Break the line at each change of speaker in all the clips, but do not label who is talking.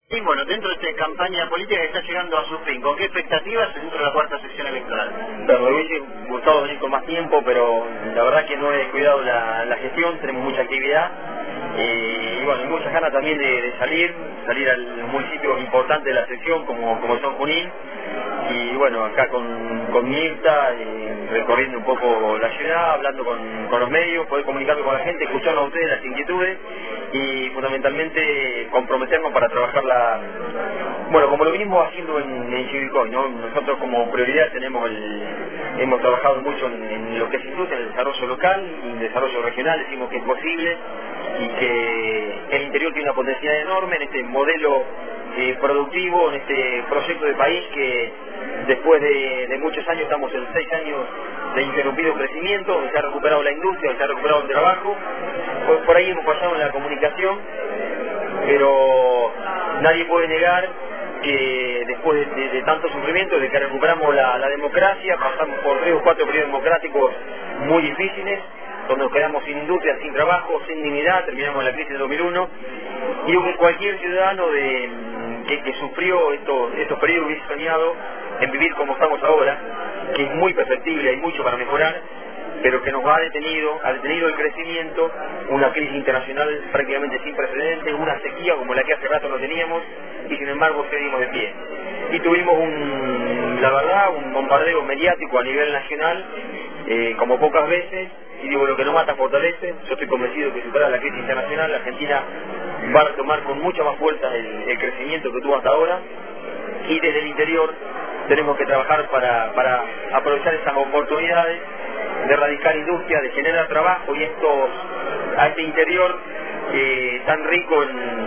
Y bueno, dentro de esta campaña política que está llegando a su fin, ¿con qué expectativas dentro de la cuarta sesión electoral?
Bueno, me hubiese gustado venir con más tiempo, pero la verdad que no he descuidado la gestión, tenemos mucha actividad y bueno, hay muchas ganas también de salir al municipio importante de la sección como San Junín. Y bueno, acá con Mirta, recorriendo un poco la ciudad, hablando con los medios, poder comunicarme con la gente, escuchando a ustedes las inquietudes y fundamentalmente comprometernos para trabajar bueno, como lo venimos haciendo en Chivilcoy, ¿no? Nosotros como prioridad hemos trabajado mucho en lo que es industria, en el desarrollo local y el desarrollo regional, decimos que es posible y que el interior tiene una potencialidad enorme en este modelo productivo, en este proyecto de país que después de muchos años, estamos en 6 años de interrumpido crecimiento, donde se ha recuperado la industria, donde se ha recuperado el trabajo, por ahí hemos pasado en la comunicación, pero nadie puede negar que después de tanto sufrimiento, de que recuperamos la democracia, pasamos por 3 o 4 periodos democráticos muy difíciles, donde nos quedamos sin industria, sin trabajo, sin dignidad, terminamos la crisis de 2001, y que cualquier ciudadano que sufrió estos periodos hubiese soñado en vivir como estamos ahora, que es muy perfectible, hay mucho para mejorar, pero que nos ha detenido el crecimiento, una crisis internacional prácticamente sin precedentes, una sequía como la que hace rato no teníamos, y sin embargo seguimos de pie. Y tuvimos la verdad, un bombardeo mediático a nivel nacional, como pocas veces, y digo, lo que no mata fortalece. Yo estoy convencido que superar la crisis internacional, la Argentina va a retomar con mucha más fuerza el crecimiento que tuvo hasta ahora, y desde el interior tenemos que trabajar para aprovechar esas oportunidades de erradicar industria, de generar trabajo y a este interior tan rico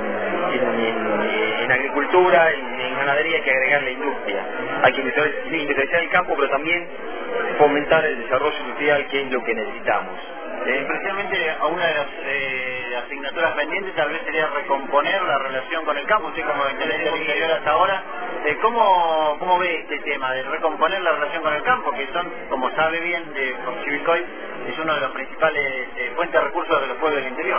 en agricultura, en ganadería, hay que agregar la industria. Hay que industrializar el campo, pero también fomentar el desarrollo industrial, que es lo que necesitamos.
Precisamente a una de las asignaturas pendientes tal vez sería recomponer la relación con el campo. Usted como intendente del interior hasta ahora, ¿cómo ve este tema de recomponer la relación con el campo? Que son, como sabe bien, con Chivilcoy, es uno de los principales fuentes de recursos de los pueblos del interior.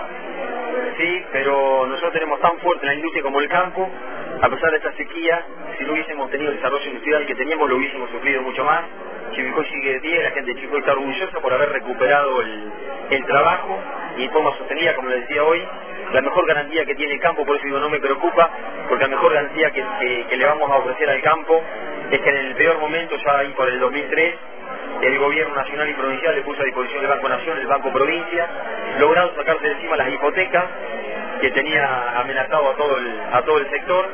Sí, pero nosotros tenemos tan fuerte la industria como el campo, a pesar de esta sequía. Si no hubiésemos tenido el desarrollo industrial que teníamos, lo hubiésemos sufrido mucho más. Chivilcoy sigue de pie, la gente de Chivilcoy está orgullosa por haber recuperado el trabajo y de forma sostenida, como les decía hoy. La mejor garantía que tiene el campo, por eso digo, no me preocupa, porque la mejor garantía que le vamos a ofrecer al campo es que en el peor momento, ya ahí por el 2003, el gobierno nacional y provincial le puso a disposición del Banco Nación, el Banco Provincia, lograron sacarse de encima las hipotecas que tenía amenazado a todo el sector,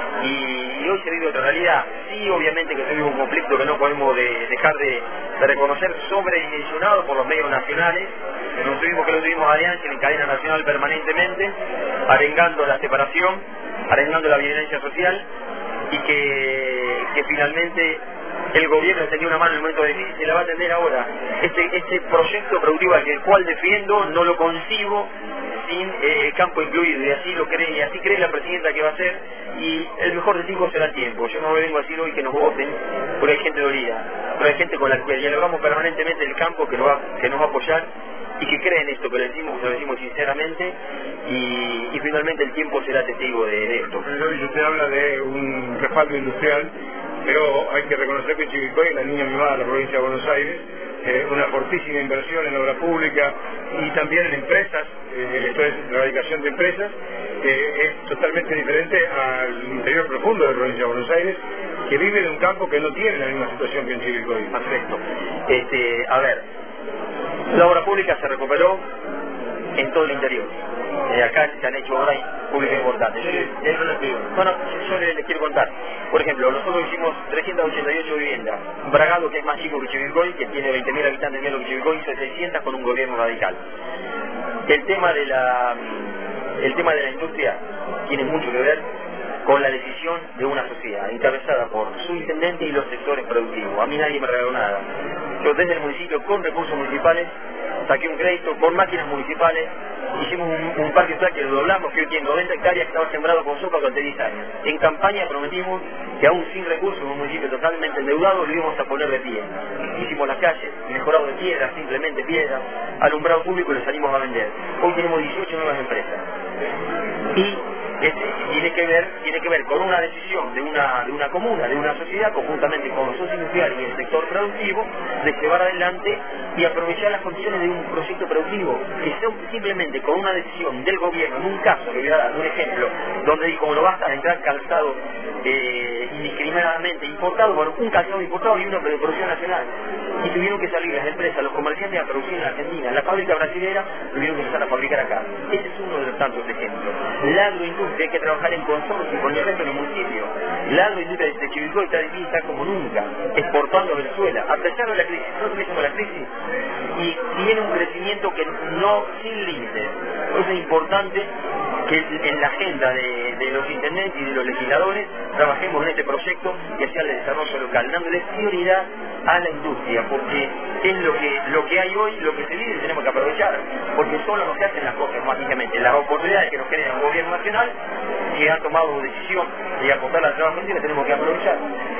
y hoy se vive otra realidad. Sí, obviamente que se vive un conflicto que no podemos dejar de reconocer, sobredimensionado por los medios nacionales. Nos tuvimos a Alianza en cadena nacional permanentemente, arengando la separación, arengando la violencia social, y que finalmente el gobierno tenía una mano en el momento difícil, se la va a atender ahora. Este proyecto productivo al cual defiendo no lo concibo sin el campo incluido, y así lo cree, y así cree la presidenta que va a ser, y el mejor de 5 será el tiempo. Yo no me vengo a decir hoy que nos voten, porque hay gente dolida, pero hay gente con la que dialogamos permanentemente el campo que nos va a apoyar y que cree en esto, que lo decimos sinceramente, y finalmente el tiempo será testigo de esto.
Y usted habla de un respaldo industrial, pero hay que reconocer que Chivilcoy, la niña mimada de la provincia de Buenos Aires, una fortísima inversión en obra pública y también en empresas, esto es la radicación de empresas, es totalmente diferente al interior profundo de la provincia de Buenos Aires, que vive de un campo que no tiene la misma situación que en Chivilcoy.
Perfecto. A ver, la obra pública se recuperó en todo el interior. Acá se han hecho obras públicas importantes. Yo les quiero contar. Por ejemplo, nosotros hicimos 388 viviendas. Bragado, que es más chico que Chivilcoy, que tiene 20.000 habitantes menos que Chivilcoy, hizo 600 con un gobierno radical. El tema de la industria tiene mucho que ver con la decisión de una sociedad encabezada por su intendente y los sectores productivos. A mí nadie me regaló nada. Yo desde el municipio, con recursos municipales, saqué un crédito con máquinas municipales, hicimos un parque social que lo doblamos, que hoy tiene 90 hectáreas, que estaba sembrado con sopa durante 10 años. En campaña prometimos que aún sin recursos, en un municipio totalmente endeudado, lo íbamos a poner de pie. Hicimos las calles, mejorado de piedra, simplemente piedra, alumbrado público, y lo salimos a vender. Hoy tenemos 18 nuevas empresas. Y tiene que ver con una decisión de una comuna, de una sociedad, conjuntamente con los socios industriales y el sector productivo, de llevar adelante y aprovechar las condiciones de un proyecto productivo, que sea simplemente con una decisión del gobierno. En un caso, le voy a dar un ejemplo, donde dijo, bueno, basta de entrar calzado indiscriminadamente importado, bueno, un calzado importado y uno de producción nacional, y tuvieron que salir las empresas, los comerciantes a producir en Argentina, la fábrica brasilera tuvieron que empezar a fabricar acá. Ese es uno de los tantos ejemplos. La agroindustria, hay que trabajar en consorcio con el resto del municipio. La agroindustria de Chivilcoy está como nunca, exportando a Venezuela, a pesar de la crisis. Nosotros tuvimos la crisis y tiene un crecimiento que no sin límites. Entonces es importante que en la agenda de los intendentes y de los legisladores trabajemos en este proyecto que sea el desarrollo local, dándole prioridad a la industria, porque es lo que hay hoy, lo que se vive, y tenemos que aprovechar, porque solo no se hacen las cosas mágicamente. Las oportunidades que nos crea el gobierno nacional, que ha tomado decisión de apostar al trabajo, las tenemos que aprovechar.